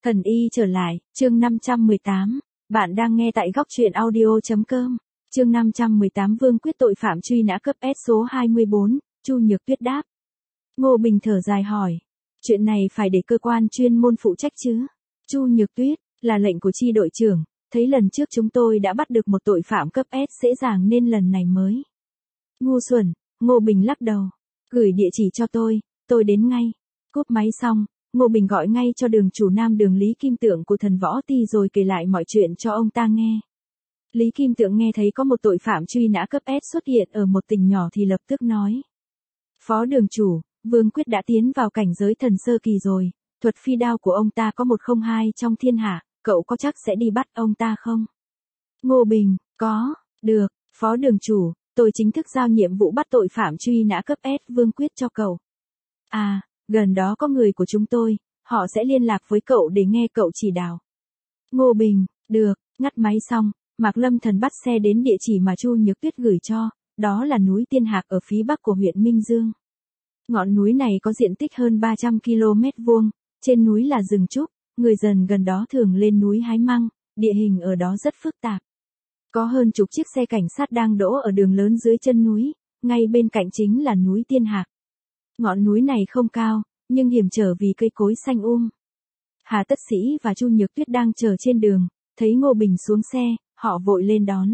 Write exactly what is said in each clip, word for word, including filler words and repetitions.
Thần y trở lại, chương năm trăm mười tám. Bạn đang nghe tại góc truyện audio.com. Chương năm trăm mười tám Vương quyết tội phạm truy nã cấp S số hai mươi bốn, Chu Nhược Tuyết đáp. Ngô Bình thở dài hỏi. Chuyện này phải để cơ quan chuyên môn phụ trách chứ. Chu Nhược Tuyết, là lệnh của chi đội trưởng, thấy lần trước chúng tôi đã bắt được một tội phạm cấp S dễ dàng nên lần này mới. Ngu xuẩn, Ngô Bình lắc đầu. Gửi địa chỉ cho tôi, tôi đến ngay. Cúp máy xong, Ngô Bình gọi ngay cho đường chủ Nam Đường Lý Kim Tượng của Thần Võ Ti rồi kể lại mọi chuyện cho ông ta nghe. Lý Kim Tượng nghe thấy có một tội phạm truy nã cấp S xuất hiện ở một tỉnh nhỏ thì lập tức nói. Phó đường chủ, Vương Quyết đã tiến vào cảnh giới thần sơ kỳ rồi, thuật phi đao của ông ta có một không hai trong thiên hạ, cậu có chắc sẽ đi bắt ông ta không? Ngô Bình, có, được, phó đường chủ, tôi chính thức giao nhiệm vụ bắt tội phạm truy nã cấp S Vương Quyết cho cậu. À, gần đó có người của chúng tôi, họ sẽ liên lạc với cậu để nghe cậu chỉ đạo. Ngô Bình, được, ngắt máy xong, Mạc Lâm Thần bắt xe đến địa chỉ mà Chu Nhược Tuyết gửi cho, đó là núi Tiên Hạc ở phía bắc của huyện Minh Dương. Ngọn núi này có diện tích hơn ba trăm ki lô mét vuông, trên núi là rừng trúc, người dân gần đó thường lên núi hái măng, địa hình ở đó rất phức tạp. Có hơn chục chiếc xe cảnh sát đang đỗ ở đường lớn dưới chân núi, ngay bên cạnh chính là núi Tiên Hạc. Ngọn núi này không cao, nhưng hiểm trở vì cây cối xanh um. Hà Tất Sĩ và Chu Nhược Tuyết đang chờ trên đường, thấy Ngô Bình xuống xe, họ vội lên đón.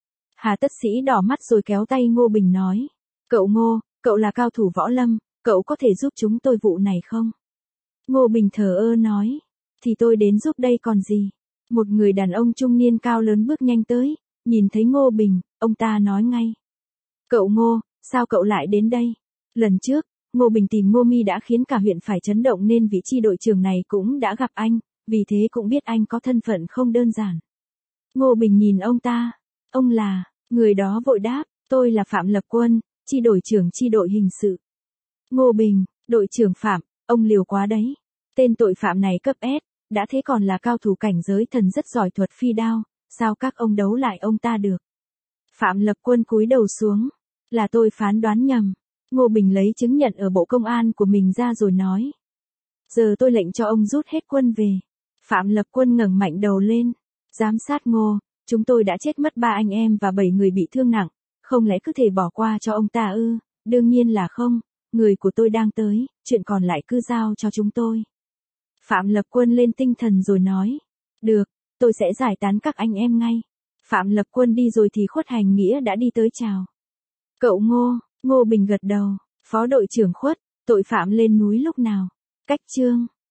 Hà Tất Sĩ đỏ mắt rồi kéo tay Ngô Bình nói. Cậu Ngô, cậu là cao thủ võ lâm, cậu có thể giúp chúng tôi vụ này không? Ngô Bình thờ ơ nói. Thì tôi đến giúp đây còn gì? Một người đàn ông trung niên cao lớn bước nhanh tới, nhìn thấy Ngô Bình, ông ta nói ngay. Cậu Ngô, sao cậu lại đến đây? Lần trước, Ngô Bình tìm Ngô Mi đã khiến cả huyện phải chấn động nên vị chi đội trưởng này cũng đã gặp anh, vì thế cũng biết anh có thân phận không đơn giản. Ngô Bình nhìn ông ta, ông là, người đó vội đáp, tôi là Phạm Lập Quân, chi đội trưởng chi đội hình sự. Ngô Bình, đội trưởng Phạm, ông liều quá đấy. Tên tội phạm này cấp S, đã thế còn là cao thủ cảnh giới thần rất giỏi thuật phi đao, sao các ông đấu lại ông ta được? Phạm Lập Quân cúi đầu xuống, là tôi phán đoán nhầm. Ngô Bình lấy chứng nhận ở bộ công an của mình ra rồi nói. Giờ tôi lệnh cho ông rút hết quân về. Phạm Lập Quân ngẩng mạnh đầu lên. Giám sát Ngô, chúng tôi đã chết mất ba anh em và bảy người bị thương nặng, không lẽ cứ thể bỏ qua cho ông ta ư? Đương nhiên là không, người của tôi đang tới, chuyện còn lại cứ giao cho chúng tôi. Phạm Lập Quân lên tinh thần rồi nói. Được, tôi sẽ giải tán các anh em ngay. Phạm Lập Quân đi rồi thì Khuất Hành Nghĩa đã đi tới chào. Cậu Ngô, Ngô Bình gật đầu. Phó đội trưởng Khuất, tội phạm lên núi lúc nào? Cách chương.